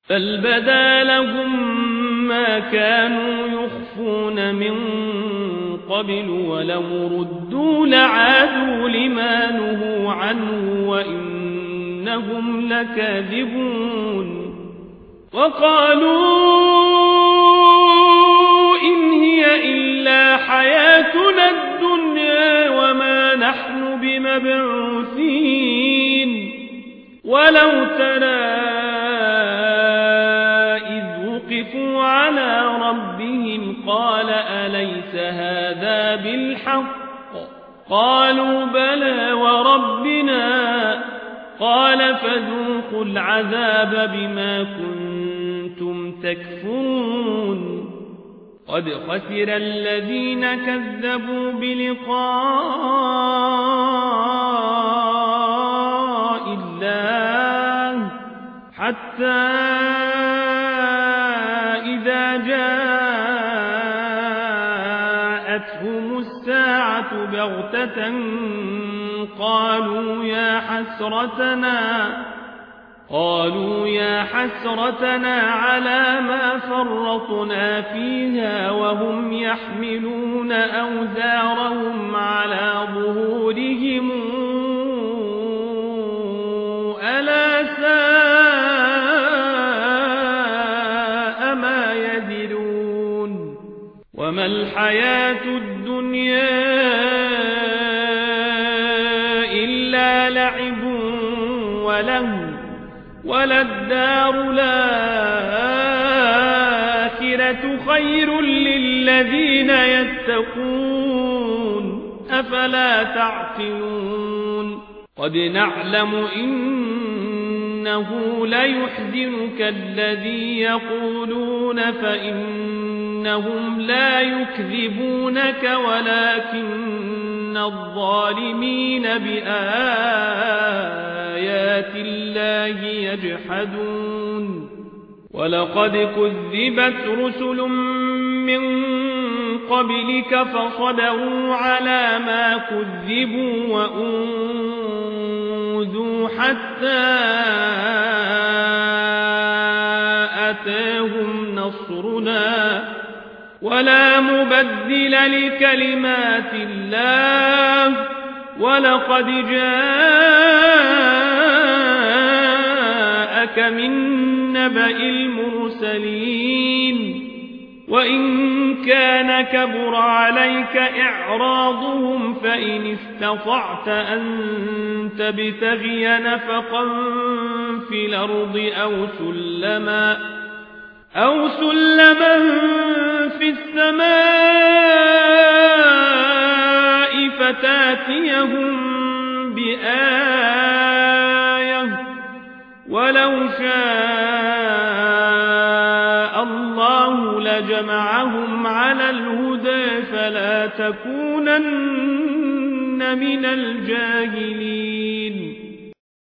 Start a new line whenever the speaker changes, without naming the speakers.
بل بدا لهم ما كانوا يخفون من قبل ولو ردوا لعادوا لما نهوا عنه وإنهم لكاذبون وقالوا إن هي إلا حياتنا الدنيا وما نحن بمبعوثين ولو ترى وقفوا على ربهم قال أليس هذا بالحق قالوا بلى وربنا قال فذوقوا العذاب بما كنتم تكفرون قد خسر الذين كذبوا بلقاء الله حتى إذا جاءتهم الساعة بغتة قالوا يا حسرتنا على ما فرطنا فيها وهم يحملون أوزارهم على ظهورهم ألا ساء ما يذرون وما الحياة الدنيا إلا لعب وله وللدار الآخرة خير للذين يتقون أفلا تعقلون قد نعلم إنه ليحزنك الذي يقولون فإنهم لا يكذبونك ولكن الظالمين بآيات الله يجحدون ولقد كذبت رسل من قبلك فصبروا على ما كذبوا وأوذوا حتى أتاهم نصرنا ولا مبدل لكلمات الله ولقد جاءك من نبأ المرسلين وإن كان كبر عليك إعراضهم فإن استطعت أن تبتغي نفقا في الأرض أو سلما في السماء فتاتيهم بآية ولو شاء الله لجمعهم على الهدى فلا تكونن من الجاهلين